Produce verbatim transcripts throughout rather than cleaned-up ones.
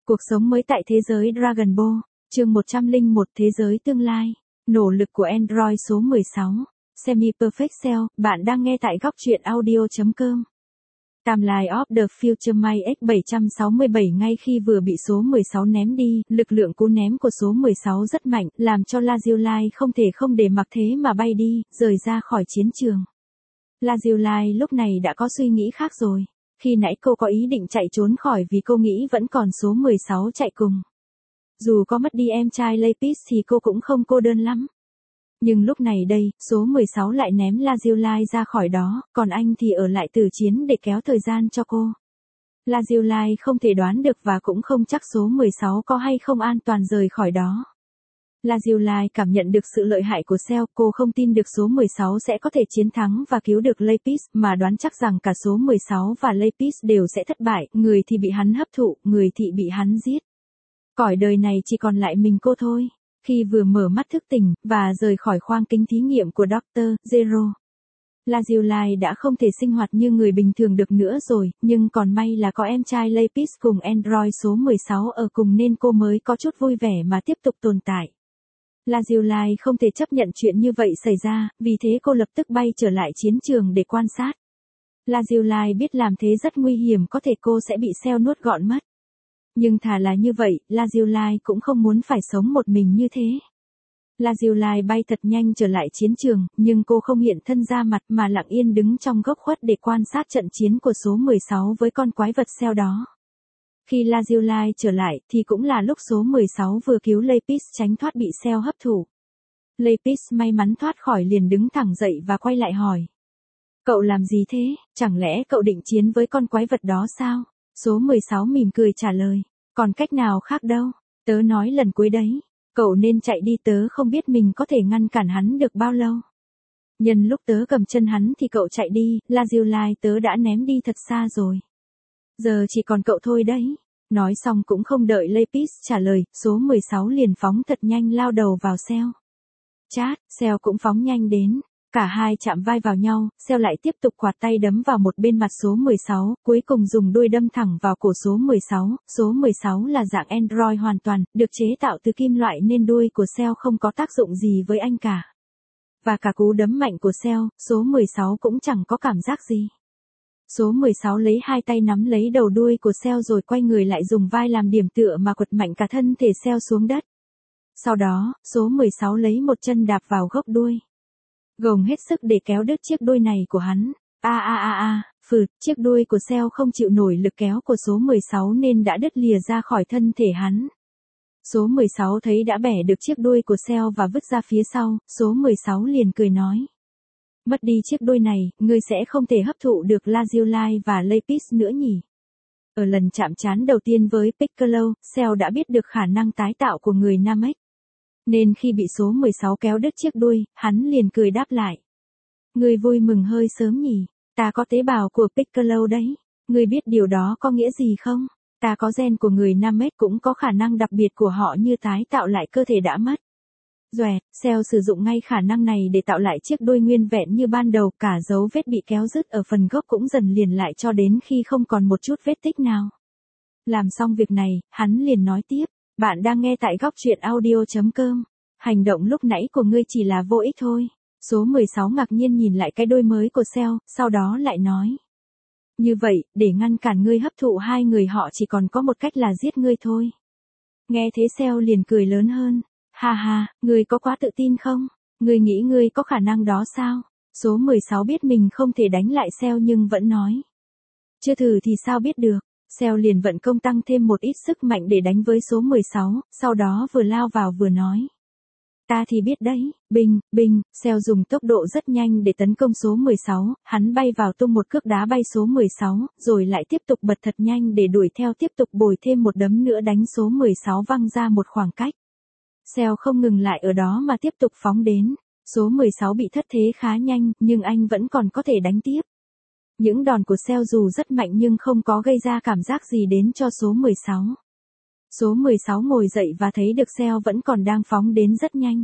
Cuộc sống mới tại thế giới Dragon Ball, chương một trăm lẻ một Thế giới tương lai, nỗ lực của Android số mười sáu, Semi-Perfect Cell, bạn đang nghe tại góc truyện audio.com. Timeline of the Future May X bảy sáu bảy ngay khi vừa bị số mười sáu ném đi, lực lượng cú ném của số mười sáu rất mạnh, làm cho Lazuli không thể không để mặc thế mà bay đi, rời ra khỏi chiến trường. Lazuli lúc này đã có suy nghĩ khác rồi. Khi nãy cô có ý định chạy trốn khỏi vì cô nghĩ vẫn còn số mười sáu chạy cùng. Dù có mất đi em trai Lapis thì cô cũng không cô đơn lắm. Nhưng lúc này đây, số mười sáu lại ném Lazuli ra khỏi đó, còn anh thì ở lại tử chiến để kéo thời gian cho cô. Lazuli không thể đoán được và cũng không chắc số mười sáu có hay không an toàn rời khỏi đó. Lazuli cảm nhận được sự lợi hại của Cell, cô không tin được số mười sáu sẽ có thể chiến thắng và cứu được Lapis, mà đoán chắc rằng cả số mười sáu và Lapis đều sẽ thất bại, người thì bị hắn hấp thụ, người thì bị hắn giết. Cõi đời này chỉ còn lại mình cô thôi. Khi vừa mở mắt thức tỉnh, và rời khỏi khoang kính thí nghiệm của Doctor Zero, Lazuli đã không thể sinh hoạt như người bình thường được nữa rồi, nhưng còn may là có em trai Lapis cùng Android số mười sáu ở cùng nên cô mới có chút vui vẻ mà tiếp tục tồn tại. Lazuli không thể chấp nhận chuyện như vậy xảy ra, vì thế cô lập tức bay trở lại chiến trường để quan sát. Lazuli biết làm thế rất nguy hiểm, có thể cô sẽ bị Cell nuốt gọn mất. Nhưng thà là như vậy, Lazuli cũng không muốn phải sống một mình như thế. Lazuli bay thật nhanh trở lại chiến trường, nhưng cô không hiện thân ra mặt mà lặng yên đứng trong góc khuất để quan sát trận chiến của số mười sáu với con quái vật Cell đó. Khi Lazuli trở lại thì cũng là lúc số mười sáu vừa cứu Lapis tránh thoát bị Cell hấp thụ. Lapis may mắn thoát khỏi liền đứng thẳng dậy và quay lại hỏi. Cậu làm gì thế, chẳng lẽ cậu định chiến với con quái vật đó sao? Số mười sáu mỉm cười trả lời. Còn cách nào khác đâu, tớ nói lần cuối đấy. Cậu nên chạy đi, tớ không biết mình có thể ngăn cản hắn được bao lâu. Nhân lúc tớ cầm chân hắn thì cậu chạy đi, Lazuli tớ đã ném đi thật xa rồi. Giờ chỉ còn cậu thôi đấy. Nói xong cũng không đợi Lapis trả lời, số mười sáu liền phóng thật nhanh lao đầu vào Cell. Chát, Cell cũng phóng nhanh đến. Cả hai chạm vai vào nhau, Cell lại tiếp tục quạt tay đấm vào một bên mặt số mười sáu, cuối cùng dùng đuôi đâm thẳng vào cổ số mười sáu. Số mười sáu là dạng Android hoàn toàn, được chế tạo từ kim loại nên đuôi của Cell không có tác dụng gì với anh cả. Và cả cú đấm mạnh của Cell, số mười sáu cũng chẳng có cảm giác gì. Số mười sáu lấy hai tay nắm lấy đầu đuôi của Cell rồi quay người lại dùng vai làm điểm tựa mà quật mạnh cả thân thể Cell xuống đất. Sau đó, số mười sáu lấy một chân đạp vào gốc đuôi. Gồng hết sức để kéo đứt chiếc đuôi này của hắn. A a a a, phượt, chiếc đuôi của Cell không chịu nổi lực kéo của số mười sáu nên đã đứt lìa ra khỏi thân thể hắn. Số mười sáu thấy đã bẻ được chiếc đuôi của Cell và vứt ra phía sau, số mười sáu liền cười nói. Mất đi chiếc đuôi này, ngươi sẽ không thể hấp thụ được Lazuli và Lapis nữa nhỉ? Ở lần chạm trán đầu tiên với Piccolo, Cell đã biết được khả năng tái tạo của người Namek. Nên khi bị số mười sáu kéo đứt chiếc đuôi, hắn liền cười đáp lại. Ngươi vui mừng hơi sớm nhỉ, ta có tế bào của Piccolo đấy. Ngươi biết điều đó có nghĩa gì không? Ta có gen của người Namek cũng có khả năng đặc biệt của họ như tái tạo lại cơ thể đã mất. Doẹt, Cell sử dụng ngay khả năng này để tạo lại chiếc đuôi nguyên vẹn như ban đầu, cả dấu vết bị kéo rứt ở phần gốc cũng dần liền lại cho đến khi không còn một chút vết tích nào. Làm xong việc này, hắn liền nói tiếp. Bạn đang nghe tại góc truyện audio.com. Hành động lúc nãy của ngươi chỉ là vô ích thôi. Số mười sáu ngạc nhiên nhìn lại cái đuôi mới của Cell, sau đó lại nói. Như vậy, để ngăn cản ngươi hấp thụ hai người họ chỉ còn có một cách là giết ngươi thôi. Nghe thế Cell liền cười lớn hơn. Ha ha, ngươi có quá tự tin không? Ngươi nghĩ ngươi có khả năng đó sao? Số mười sáu biết mình không thể đánh lại Cell nhưng vẫn nói. Chưa thử thì sao biết được? Cell liền vận công tăng thêm một ít sức mạnh để đánh với số mười sáu, sau đó vừa lao vào vừa nói. Ta thì biết đấy, binh, binh, Cell dùng tốc độ rất nhanh để tấn công số mười sáu, hắn bay vào tung một cước đá bay số mười sáu, rồi lại tiếp tục bật thật nhanh để đuổi theo tiếp tục bồi thêm một đấm nữa đánh số mười sáu văng ra một khoảng cách. Cell không ngừng lại ở đó mà tiếp tục phóng đến, số mười sáu bị thất thế khá nhanh, nhưng anh vẫn còn có thể đánh tiếp. Những đòn của Cell dù rất mạnh nhưng không có gây ra cảm giác gì đến cho số mười sáu. Số mười sáu ngồi dậy và thấy được Cell vẫn còn đang phóng đến rất nhanh.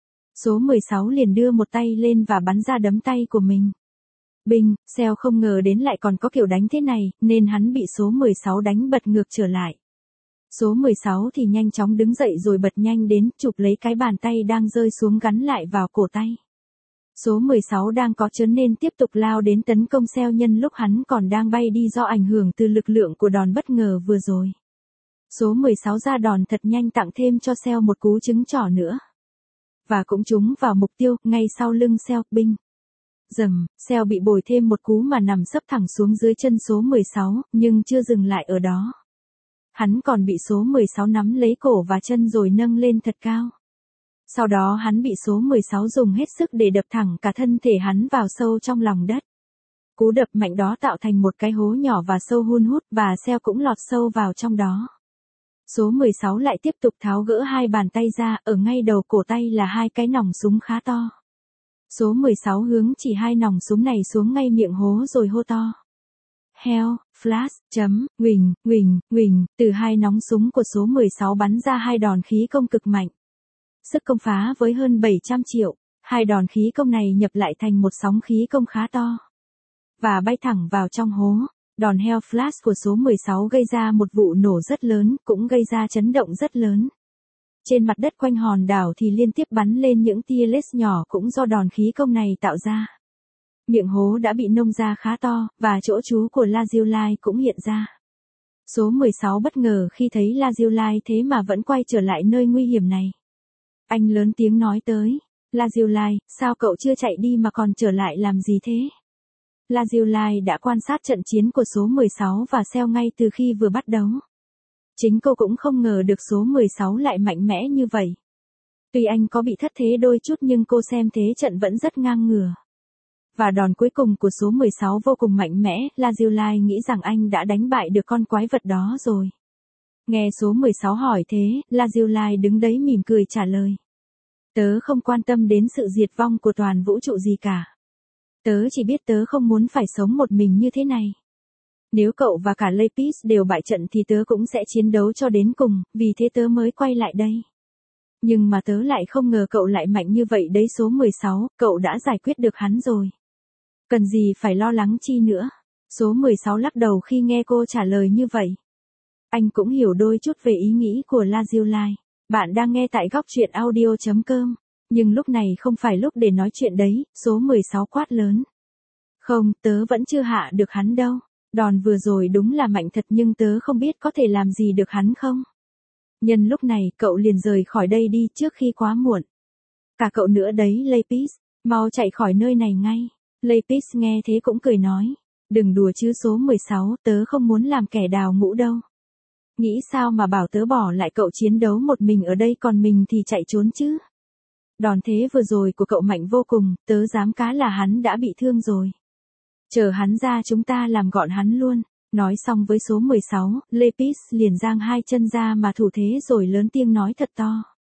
Số mười sáu liền đưa một tay lên và bắn ra đấm tay của mình. Binh, Cell không ngờ đến lại còn có kiểu đánh thế này, nên hắn bị số mười sáu đánh bật ngược trở lại. Số mười sáu thì nhanh chóng đứng dậy rồi bật nhanh đến, chụp lấy cái bàn tay đang rơi xuống gắn lại vào cổ tay. Số mười sáu đang có chớn nên tiếp tục lao đến tấn công Cell nhân lúc hắn còn đang bay đi do ảnh hưởng từ lực lượng của đòn bất ngờ vừa rồi. Số mười sáu ra đòn thật nhanh tặng thêm cho Cell một cú trứng trỏ nữa. Và cũng trúng vào mục tiêu, ngay sau lưng Cell, binh. Dầm, Cell bị bồi thêm một cú mà nằm sấp thẳng xuống dưới chân số mười sáu, nhưng chưa dừng lại ở đó. Hắn còn bị số mười sáu nắm lấy cổ và chân rồi nâng lên thật cao. Sau đó hắn bị số mười sáu dùng hết sức để đập thẳng cả thân thể hắn vào sâu trong lòng đất. Cú đập mạnh đó tạo thành một cái hố nhỏ và sâu hun hút và Cell cũng lọt sâu vào trong đó. Số mười sáu lại tiếp tục tháo gỡ hai bàn tay ra, ở ngay đầu cổ tay là hai cái nòng súng khá to. Số mười sáu hướng chỉ hai nòng súng này xuống ngay miệng hố rồi hô to. Hell, flash, chấm, nguỳnh, nguỳnh, nguỳnh, từ hai nòng súng của số mười sáu bắn ra hai đòn khí công cực mạnh. Sức công phá với hơn bảy trăm triệu, hai đòn khí công này nhập lại thành một sóng khí công khá to. Và bay thẳng vào trong hố. Đòn Hell Flash của số mười sáu gây ra một vụ nổ rất lớn, cũng gây ra chấn động rất lớn. Trên mặt đất quanh hòn đảo thì liên tiếp bắn lên những tia laser nhỏ cũng do đòn khí công này tạo ra. Miệng hố đã bị nông ra khá to, và chỗ trú của Lazuli cũng hiện ra. Số mười sáu bất ngờ khi thấy Lazuli thế mà vẫn quay trở lại nơi nguy hiểm này. Anh lớn tiếng nói tới, Lazuli, sao cậu chưa chạy đi mà còn trở lại làm gì thế? Lazuli đã quan sát trận chiến của số mười sáu và Cell ngay từ khi vừa bắt đầu. Chính cô cũng không ngờ được số mười sáu lại mạnh mẽ như vậy. Tuy anh có bị thất thế đôi chút nhưng cô xem thế trận vẫn rất ngang ngửa. Và đòn cuối cùng của số mười sáu vô cùng mạnh mẽ, Lazuli nghĩ rằng anh đã đánh bại được con quái vật đó rồi. Nghe số mười sáu hỏi thế, Lazuli đứng đấy mỉm cười trả lời. Tớ không quan tâm đến sự diệt vong của toàn vũ trụ gì cả. Tớ chỉ biết tớ không muốn phải sống một mình như thế này. Nếu cậu và cả Lapis đều bại trận thì tớ cũng sẽ chiến đấu cho đến cùng, vì thế tớ mới quay lại đây. Nhưng mà tớ lại không ngờ cậu lại mạnh như vậy đấy. Số mười sáu, cậu đã giải quyết được hắn rồi. Cần gì phải lo lắng chi nữa. Số mười sáu lắc đầu khi nghe cô trả lời như vậy. Anh cũng hiểu đôi chút về ý nghĩ của Lazuli. Bạn đang nghe tại góc truyện audio chấm com. Nhưng lúc này không phải lúc để nói chuyện đấy, số mười sáu quát lớn. Không, tớ vẫn chưa hạ được hắn đâu. Đòn vừa rồi đúng là mạnh thật nhưng tớ không biết có thể làm gì được hắn không. Nhân lúc này cậu liền rời khỏi đây đi trước khi quá muộn. Cả cậu nữa đấy Lapis, mau chạy khỏi nơi này ngay. Lapis nghe thế cũng cười nói. Đừng đùa chứ số mười sáu, tớ không muốn làm kẻ đào ngũ đâu. Nghĩ sao mà bảo tớ bỏ lại cậu chiến đấu một mình ở đây còn mình thì chạy trốn chứ. Đòn thế vừa rồi của cậu mạnh vô cùng, tớ dám cá là hắn đã bị thương rồi. Chờ hắn ra chúng ta làm gọn hắn luôn. Nói xong với số mười sáu, Lapis liền giang hai chân ra mà thủ thế rồi lớn tiếng nói thật to.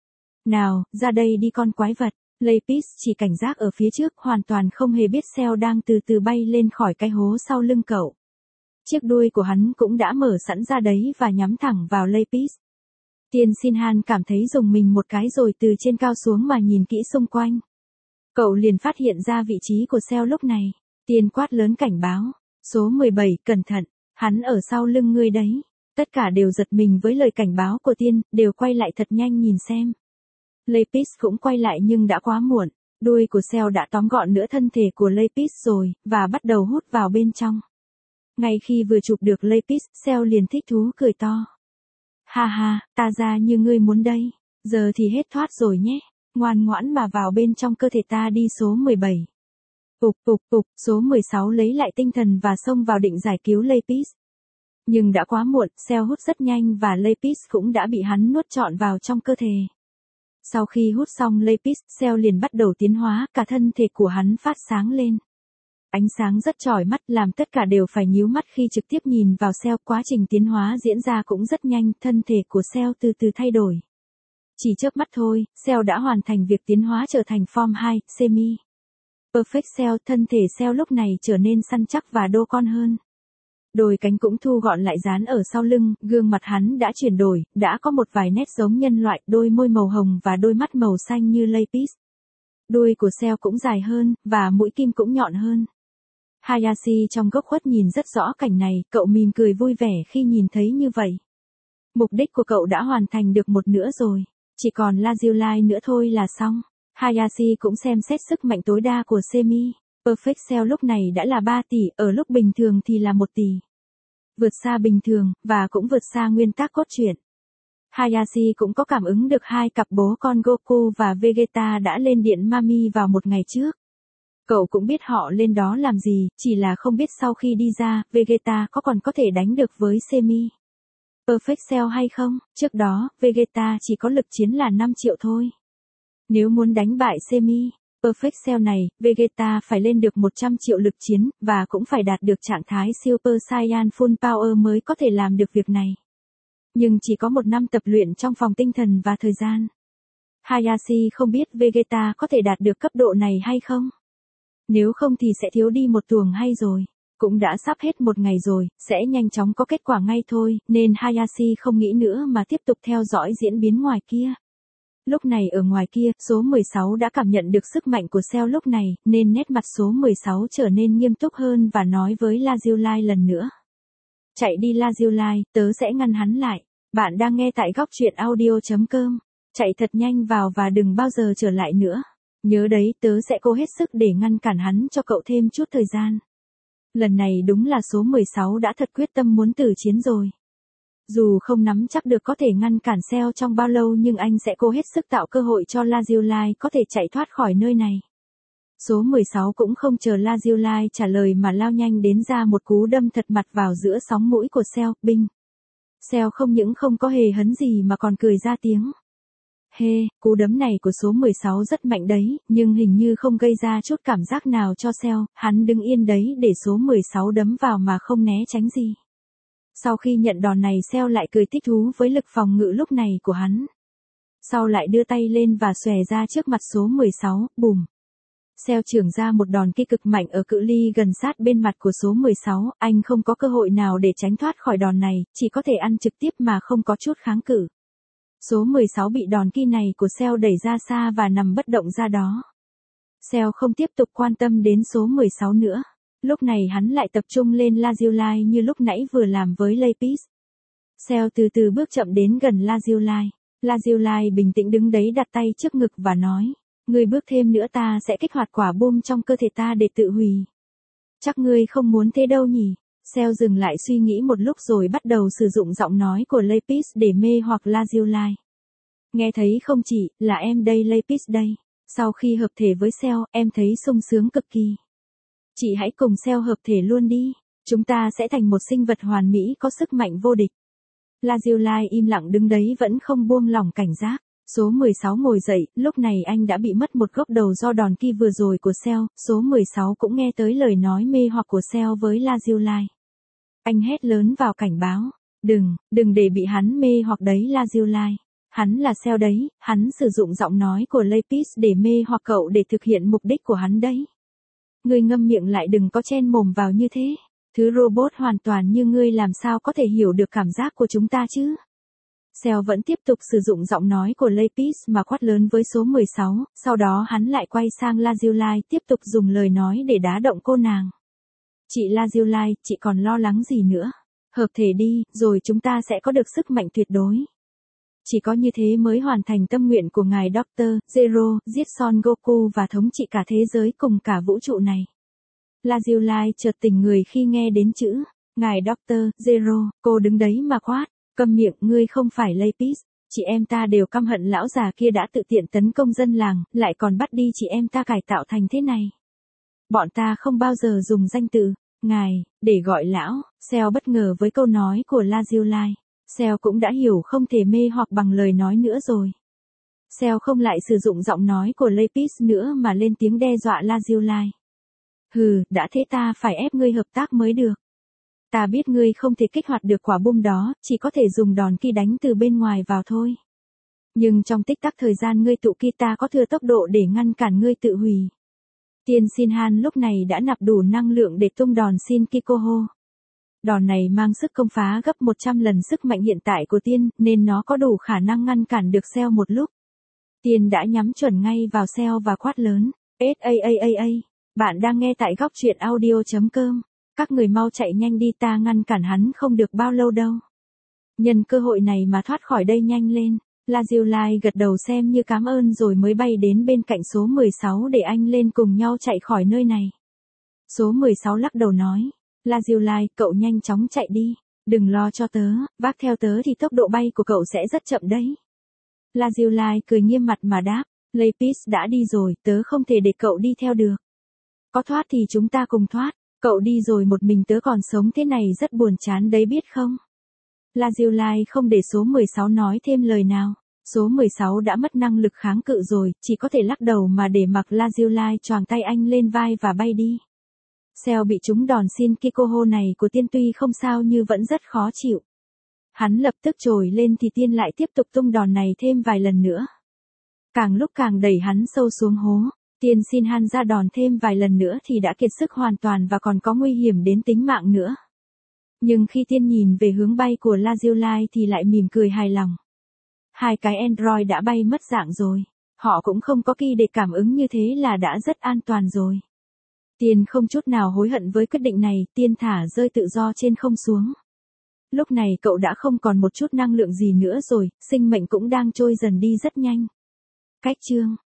Nào, ra đây đi con quái vật. Lapis chỉ cảnh giác ở phía trước hoàn toàn không hề biết Cell đang từ từ bay lên khỏi cái hố sau lưng cậu. Chiếc đuôi của hắn cũng đã mở sẵn ra đấy và nhắm thẳng vào Lapis. Tiên Sinhan cảm thấy rùng mình một cái rồi từ trên cao xuống mà nhìn kỹ xung quanh. Cậu liền phát hiện ra vị trí của Cell lúc này. Tiên quát lớn cảnh báo. Số mười bảy, cẩn thận, hắn ở sau lưng ngươi đấy. Tất cả đều giật mình với lời cảnh báo của Tiên, đều quay lại thật nhanh nhìn xem. Lapis cũng quay lại nhưng đã quá muộn. Đuôi của Cell đã tóm gọn nửa thân thể của Lapis rồi, và bắt đầu hút vào bên trong. Ngay khi vừa chụp được Lapis, Cell liền thích thú cười to. Ha ha, ta ra như ngươi muốn đây. Giờ thì hết thoát rồi nhé. Ngoan ngoãn mà vào bên trong cơ thể ta đi. Số mười bảy. Ục ục ục, số mười sáu lấy lại tinh thần và xông vào định giải cứu Lapis. Nhưng đã quá muộn, Cell hút rất nhanh và Lapis cũng đã bị hắn nuốt trọn vào trong cơ thể. Sau khi hút xong Lapis, Cell liền bắt đầu tiến hóa, cả thân thể của hắn phát sáng lên. Ánh sáng rất chói mắt làm tất cả đều phải nhíu mắt khi trực tiếp nhìn vào Cell. Quá trình tiến hóa diễn ra cũng rất nhanh, thân thể của Cell từ từ thay đổi. Chỉ chớp mắt thôi, Cell đã hoàn thành việc tiến hóa trở thành Form hai, Semi Perfect Cell. Thân thể Cell lúc này trở nên săn chắc và đô con hơn. Đôi cánh cũng thu gọn lại dán ở sau lưng, gương mặt hắn đã chuyển đổi, đã có một vài nét giống nhân loại, đôi môi màu hồng và đôi mắt màu xanh như Lapis. Đuôi của Cell cũng dài hơn, và mũi kim cũng nhọn hơn. Hayashi trong góc khuất nhìn rất rõ cảnh này, cậu mỉm cười vui vẻ khi nhìn thấy như vậy. Mục đích của cậu đã hoàn thành được một nửa rồi. Chỉ còn Lazuli nữa thôi là xong. Hayashi cũng xem xét sức mạnh tối đa của Semi. Perfect Cell lúc này đã là ba tỷ, ở lúc bình thường thì là một tỷ. Vượt xa bình thường, và cũng vượt xa nguyên tắc cốt truyện. Hayashi cũng có cảm ứng được hai cặp bố con Goku và Vegeta đã lên điện Mami vào một ngày trước. Cậu cũng biết họ lên đó làm gì, chỉ là không biết sau khi đi ra, Vegeta có còn có thể đánh được với Semi Perfect Cell hay không. Trước đó, Vegeta chỉ có lực chiến là năm triệu thôi. Nếu muốn đánh bại Semi Perfect Cell này, Vegeta phải lên được một trăm triệu lực chiến, và cũng phải đạt được trạng thái Super Saiyan Full Power mới có thể làm được việc này. Nhưng chỉ có một năm tập luyện trong phòng tinh thần và thời gian. Hayashi không biết Vegeta có thể đạt được cấp độ này hay không. Nếu không thì sẽ thiếu đi một tuồng hay rồi. Cũng đã sắp hết một ngày rồi, sẽ nhanh chóng có kết quả ngay thôi, nên Hayashi không nghĩ nữa mà tiếp tục theo dõi diễn biến ngoài kia. Lúc này ở ngoài kia, số mười sáu đã cảm nhận được sức mạnh của Cell lúc này, nên nét mặt số mười sáu trở nên nghiêm túc hơn và nói với Lazuli lần nữa. Chạy đi Lazuli, tớ sẽ ngăn hắn lại. Bạn đang nghe tại góc truyện audio chấm com. Chạy thật nhanh vào và đừng bao giờ trở lại nữa. Nhớ đấy, tớ sẽ cố hết sức để ngăn cản hắn cho cậu thêm chút thời gian. Lần này đúng là số mười sáu đã thật quyết tâm muốn tử chiến rồi. Dù không nắm chắc được có thể ngăn cản Cell trong bao lâu nhưng anh sẽ cố hết sức tạo cơ hội cho Lazuli có thể chạy thoát khỏi nơi này. Số mười sáu cũng không chờ Lazuli trả lời mà lao nhanh đến ra một cú đâm thật mặt vào giữa sóng mũi của Cell, binh. Cell không những không có hề hấn gì mà còn cười ra tiếng. Hê, hey, cú đấm này của số mười sáu rất mạnh đấy, nhưng hình như không gây ra chút cảm giác nào cho Cell, hắn đứng yên đấy để số mười sáu đấm vào mà không né tránh gì. Sau khi nhận đòn này Cell lại cười thích thú với lực phòng ngự lúc này của hắn. Sau lại đưa tay lên và xòe ra trước mặt số mười sáu, bùm. Cell chưởng ra một đòn kia cực mạnh ở cự ly gần sát bên mặt của số mười sáu, anh không có cơ hội nào để tránh thoát khỏi đòn này, chỉ có thể ăn trực tiếp mà không có chút kháng cự. Số mười sáu bị đòn kia này của Cell đẩy ra xa và nằm bất động ra đó. Cell không tiếp tục quan tâm đến số mười sáu nữa. Lúc này hắn lại tập trung lên Lazuli như lúc nãy vừa làm với Lapis. Cell từ từ bước chậm đến gần Lazuli. Lazuli bình tĩnh đứng đấy đặt tay trước ngực và nói, ngươi bước thêm nữa ta sẽ kích hoạt quả bom trong cơ thể ta để tự hủy. Chắc ngươi không muốn thế đâu nhỉ. Cell dừng lại suy nghĩ một lúc rồi bắt đầu sử dụng giọng nói của Lapis để mê hoặc Lazuli. Nghe thấy không chị, là em đây Lapis đây. Sau khi hợp thể với Cell, em thấy sung sướng cực kỳ. Chị hãy cùng Cell hợp thể luôn đi. Chúng ta sẽ thành một sinh vật hoàn mỹ có sức mạnh vô địch. Lazuli im lặng đứng đấy vẫn không buông lỏng cảnh giác. Số mười sáu ngồi dậy, lúc này anh đã bị mất một gốc đầu do đòn kia vừa rồi của Cell. Số mười sáu cũng nghe tới lời nói mê hoặc của Cell với Lazuli. Anh hét lớn vào cảnh báo. Đừng, đừng để bị hắn mê hoặc đấy Lazuli. Hắn là Cell đấy, hắn sử dụng giọng nói của Lapis để mê hoặc cậu để thực hiện mục đích của hắn đấy. Ngươi ngâm miệng lại đừng có chen mồm vào như thế. Thứ robot hoàn toàn như ngươi làm sao có thể hiểu được cảm giác của chúng ta chứ? Cell vẫn tiếp tục sử dụng giọng nói của Lapis mà quát lớn với số mười sáu, sau đó hắn lại quay sang Lazuli tiếp tục dùng lời nói để đá động cô nàng. Chị Lazuli, chị còn lo lắng gì nữa? Hợp thể đi, rồi chúng ta sẽ có được sức mạnh tuyệt đối. Chỉ có như thế mới hoàn thành tâm nguyện của ngài Doctor Zero, giết Son Goku và thống trị cả thế giới cùng cả vũ trụ này. Lazuli chợt tỉnh người khi nghe đến chữ, ngài Doctor Zero, cô đứng đấy mà quát, câm miệng, ngươi không phải Lapis, chị em ta đều căm hận lão già kia đã tự tiện tấn công dân làng, lại còn bắt đi chị em ta cải tạo thành thế này. Bọn ta không bao giờ dùng danh từ, ngài, để gọi lão. Cell bất ngờ với câu nói của Lazuli. Cell cũng đã hiểu không thể mê hoặc bằng lời nói nữa rồi. Cell không lại sử dụng giọng nói của Lapis nữa mà lên tiếng đe dọa Lazuli. Hừ, đã thế ta phải ép ngươi hợp tác mới được. Ta biết ngươi không thể kích hoạt được quả bom đó, chỉ có thể dùng đòn kia đánh từ bên ngoài vào thôi. Nhưng trong tích tắc thời gian ngươi tụ kia ta có thừa tốc độ để ngăn cản ngươi tự hủy. Tiên Shinhan lúc này đã nạp đủ năng lượng để tung đòn Shin Kikoho. Đòn này mang sức công phá gấp một trăm lần sức mạnh hiện tại của Tiên, nên nó có đủ khả năng ngăn cản được Cell một lúc. Tiên đã nhắm chuẩn ngay vào Cell và quát lớn, "Saaa, bạn đang nghe tại góc truyện audio chấm com. Các người mau chạy nhanh đi, ta ngăn cản hắn không được bao lâu đâu." Nhân cơ hội này mà thoát khỏi đây nhanh lên. Lazuli gật đầu xem như cảm ơn rồi mới bay đến bên cạnh số mười sáu để anh lên cùng nhau chạy khỏi nơi này. Số mười sáu lắc đầu nói. Lazuli, cậu nhanh chóng chạy đi. Đừng lo cho tớ, vác theo tớ thì tốc độ bay của cậu sẽ rất chậm đấy. Lazuli cười nghiêm mặt mà đáp. Lapis đã đi rồi, tớ không thể để cậu đi theo được. Có thoát thì chúng ta cùng thoát. Cậu đi rồi một mình tớ còn sống thế này rất buồn chán đấy biết không? Lazuli không để số mười sáu nói thêm lời nào. Số mười sáu đã mất năng lực kháng cự rồi, chỉ có thể lắc đầu mà để mặc Lazuli choàng tay anh lên vai và bay đi. Seo bị trúng đòn xin Kikoho này của tiên tuy không sao như vẫn rất khó chịu. Hắn lập tức trồi lên thì tiên lại tiếp tục tung đòn này thêm vài lần nữa. Càng lúc càng đẩy hắn sâu xuống hố. Tiên xin Han ra đòn thêm vài lần nữa thì đã kiệt sức hoàn toàn và còn có nguy hiểm đến tính mạng nữa. Nhưng khi tiên nhìn về hướng bay của Lazuli thì lại mỉm cười hài lòng. Hai cái Android đã bay mất dạng rồi. Họ cũng không có kỳ để cảm ứng như thế là đã rất an toàn rồi. Tiên không chút nào hối hận với quyết định này, tiên thả rơi tự do trên không xuống. Lúc này cậu đã không còn một chút năng lượng gì nữa rồi, sinh mệnh cũng đang trôi dần đi rất nhanh. Cách chương